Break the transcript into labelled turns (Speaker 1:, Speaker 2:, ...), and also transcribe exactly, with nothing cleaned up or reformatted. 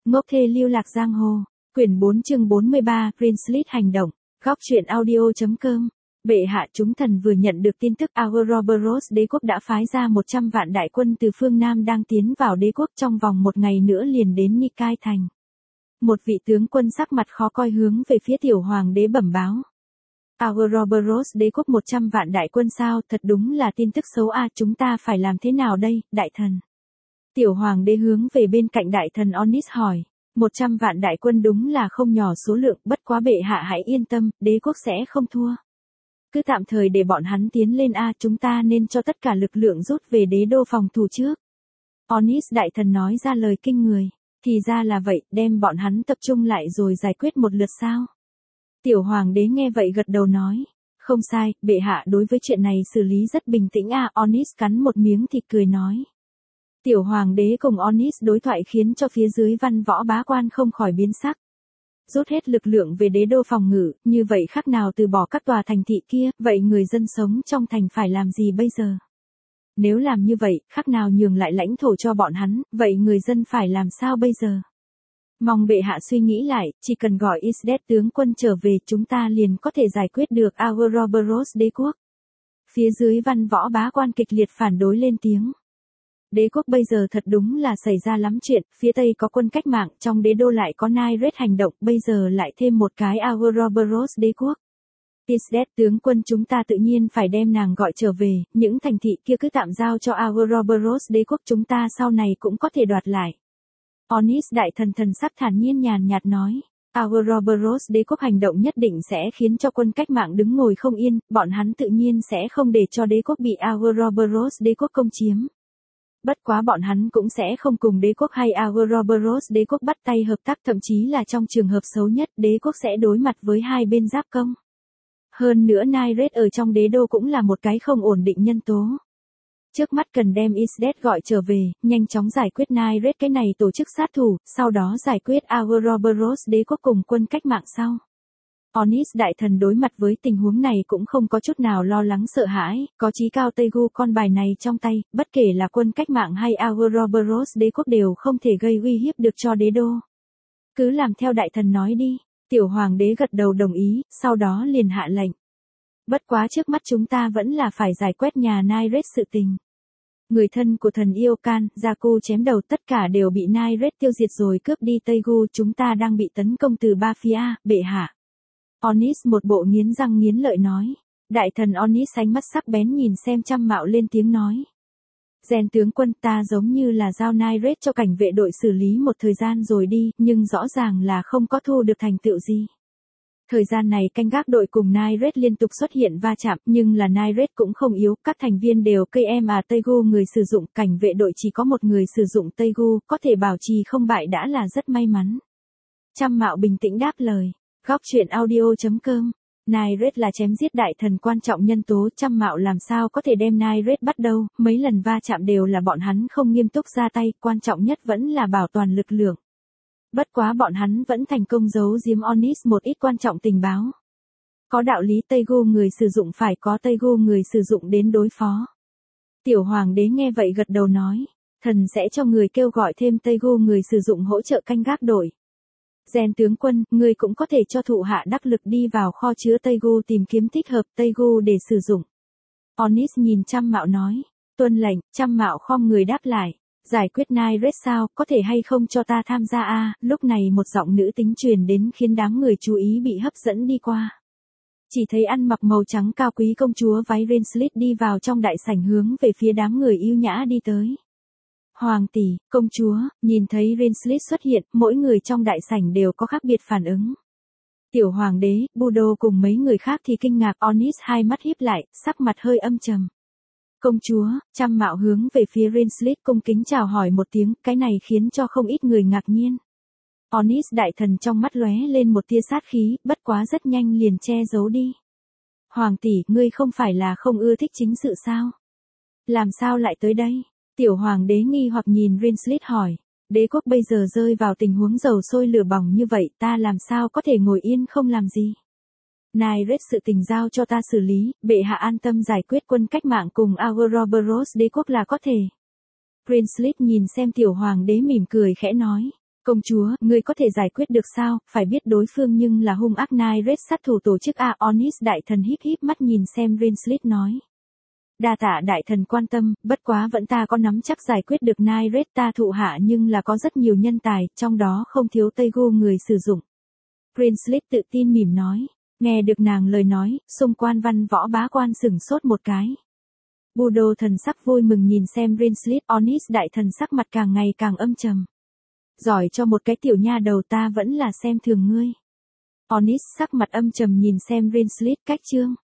Speaker 1: Ngốc thê lưu lạc giang hồ. Quyển bốn chương bốn mươi ba, Greenslade hành động. Góc truyện audio.com. Bệ hạ chúng thần vừa nhận được tin tức Ouroboros đế quốc đã phái ra một trăm vạn đại quân từ phương Nam đang tiến vào đế quốc trong vòng một ngày nữa liền đến Nikai thành. Một vị tướng quân sắc mặt khó coi hướng về phía tiểu hoàng đế bẩm báo. Ouroboros đế quốc một trăm vạn đại quân sao, thật đúng là tin tức xấu a, chúng ta phải làm thế nào đây, đại thần? Tiểu hoàng đế hướng về bên cạnh đại thần Onis hỏi. Một trăm vạn đại quân đúng là không nhỏ số lượng, bất quá bệ hạ hãy yên tâm, đế quốc sẽ không thua. Cứ tạm thời để bọn hắn tiến lên a, chúng ta nên cho tất cả lực lượng rút về đế đô phòng thủ trước. Onis đại thần nói ra lời kinh người. Thì ra là vậy, đem bọn hắn tập trung lại rồi giải quyết một lượt sao? Tiểu hoàng đế nghe vậy gật đầu nói. Không sai, bệ hạ đối với chuyện này xử lý rất bình tĩnh a. Onis cắn một miếng thịt cười nói. Tiểu hoàng đế cùng Onis đối thoại khiến cho phía dưới văn võ bá quan không khỏi biến sắc. Rút hết lực lượng về đế đô phòng ngự, như vậy khác nào từ bỏ các tòa thành thị kia, vậy người dân sống trong thành phải làm gì bây giờ? Nếu làm như vậy, khác nào nhường lại lãnh thổ cho bọn hắn, vậy người dân phải làm sao bây giờ? Mong bệ hạ suy nghĩ lại, chỉ cần gọi Isdet tướng quân trở về chúng ta liền có thể giải quyết được Ouroboros đế quốc. Phía dưới văn võ bá quan kịch liệt phản đối lên tiếng. Đế quốc bây giờ thật đúng là xảy ra lắm chuyện, phía Tây có quân cách mạng, trong đế đô lại có Nairet hành động, bây giờ lại thêm một cái Ouroboros đế quốc. Isdet tướng quân chúng ta tự nhiên phải đem nàng gọi trở về, những thành thị kia cứ tạm giao cho Ouroboros đế quốc chúng ta sau này cũng có thể đoạt lại. Onis đại thần thần sắc thản nhiên nhàn nhạt nói. Ouroboros đế quốc hành động nhất định sẽ khiến cho quân cách mạng đứng ngồi không yên, bọn hắn tự nhiên sẽ không để cho đế quốc bị Ouroboros đế quốc công chiếm. Bất quá bọn hắn cũng sẽ không cùng đế quốc hay Ouroboros đế quốc bắt tay hợp tác, thậm chí là trong trường hợp xấu nhất đế quốc sẽ đối mặt với hai bên giáp công. Hơn nữa Nairet ở trong đế đô cũng là một cái không ổn định nhân tố. Trước mắt cần đem Isdet gọi trở về, nhanh chóng giải quyết Nairet cái này tổ chức sát thủ, sau đó giải quyết Ouroboros đế quốc cùng quân cách mạng sau. Onis đại thần đối mặt với tình huống này cũng không có chút nào lo lắng sợ hãi, có chí cao Tegu con bài này trong tay, bất kể là quân cách mạng hay Ouroboros đế quốc đều không thể gây uy hiếp được cho đế đô. Cứ làm theo đại thần nói đi, tiểu hoàng đế gật đầu đồng ý, sau đó liền hạ lệnh. Bất quá trước mắt chúng ta vẫn là phải giải quyết nhà Nairet sự tình. Người thân của thần yêu Can, Zaku chém đầu tất cả đều bị Nairet tiêu diệt rồi cướp đi Tegu, chúng ta đang bị tấn công từ ba phía, bệ hạ. Onis một bộ nghiến răng nghiến lợi nói. Đại thần Onis ánh mắt sắc bén nhìn xem Trăm Mạo lên tiếng nói. Gen tướng quân ta giống như là giao Nairet cho cảnh vệ đội xử lý một thời gian rồi đi, nhưng rõ ràng là không có thu được thành tựu gì. Thời gian này canh gác đội cùng Nairet liên tục xuất hiện va chạm, nhưng là Nairet cũng không yếu, các thành viên đều cây em à Tegu người sử dụng, cảnh vệ đội chỉ có một người sử dụng Tegu, có thể bảo trì không bại đã là rất may mắn. Trăm Mạo bình tĩnh đáp lời. Góc truyện audio.com. Nairet là chém giết đại thần quan trọng nhân tố, Trăm Mạo làm sao có thể đem Nairet bắt đâu, mấy lần va chạm đều là bọn hắn không nghiêm túc ra tay, quan trọng nhất vẫn là bảo toàn lực lượng. Bất quá bọn hắn vẫn thành công giấu giếm Onis một ít quan trọng tình báo. Có đạo lý Tegu người sử dụng phải có Tegu người sử dụng đến đối phó. Tiểu hoàng đế nghe vậy gật đầu nói, thần sẽ cho người kêu gọi thêm Tegu người sử dụng hỗ trợ canh gác đội. Gen tướng quân, người cũng có thể cho thụ hạ đắc lực đi vào kho chứa Tegu tìm kiếm thích hợp Tegu để sử dụng. Onis nhìn Trăm Mạo nói, tuân lệnh, Trăm Mạo khom người đáp lại. Giải quyết Nairet sao, có thể hay không cho ta tham gia a? Lúc này một giọng nữ tính truyền đến khiến đám người chú ý bị hấp dẫn đi qua. Chỉ thấy ăn mặc màu trắng cao quý công chúa váy Greenslade đi vào trong đại sảnh hướng về phía đám người yêu nhã đi tới. Hoàng tỷ, công chúa, nhìn thấy Greenslade xuất hiện, mỗi người trong đại sảnh đều có khác biệt phản ứng. Tiểu hoàng đế, Budo cùng mấy người khác thì kinh ngạc, Onis hai mắt híp lại, sắc mặt hơi âm trầm. Công chúa, Trăm Mạo hướng về phía Greenslade cung kính chào hỏi một tiếng, cái này khiến cho không ít người ngạc nhiên. Onis đại thần trong mắt lóe lên một tia sát khí, bất quá rất nhanh liền che giấu đi. Hoàng tỷ, ngươi không phải là không ưa thích chính sự sao? Làm sao lại tới đây? Tiểu hoàng đế nghi hoặc nhìn Greenslade hỏi. Đế quốc bây giờ rơi vào tình huống dầu sôi lửa bỏng như vậy, ta làm sao có thể ngồi yên không làm gì? Nairet sự tình giao cho ta xử lý, bệ hạ an tâm giải quyết quân cách mạng cùng Ouroboros đế quốc là có thể. Greenslade nhìn xem tiểu hoàng đế mỉm cười khẽ nói. Công chúa, ngươi có thể giải quyết được sao, phải biết đối phương nhưng là hung ác Nyret sát thủ tổ chức Aonis. Đại thần híp híp mắt nhìn xem Rinslit nói. Đa tạ đại thần quan tâm, bất quá vẫn ta có nắm chắc giải quyết được Nyret, ta thụ hạ nhưng là có rất nhiều nhân tài, trong đó không thiếu Tây Gu người sử dụng. Rinslit tự tin mỉm nói. Nghe được nàng lời nói, xung quanh văn võ bá quan sửng sốt một cái. Budo thần sắc vui mừng nhìn xem Rinslit. Onis đại thần sắc mặt càng ngày càng âm trầm. Giỏi cho một cái tiểu nha đầu, ta vẫn là xem thường ngươi. Onis sắc mặt âm trầm nhìn xem Rinslit. Cách chương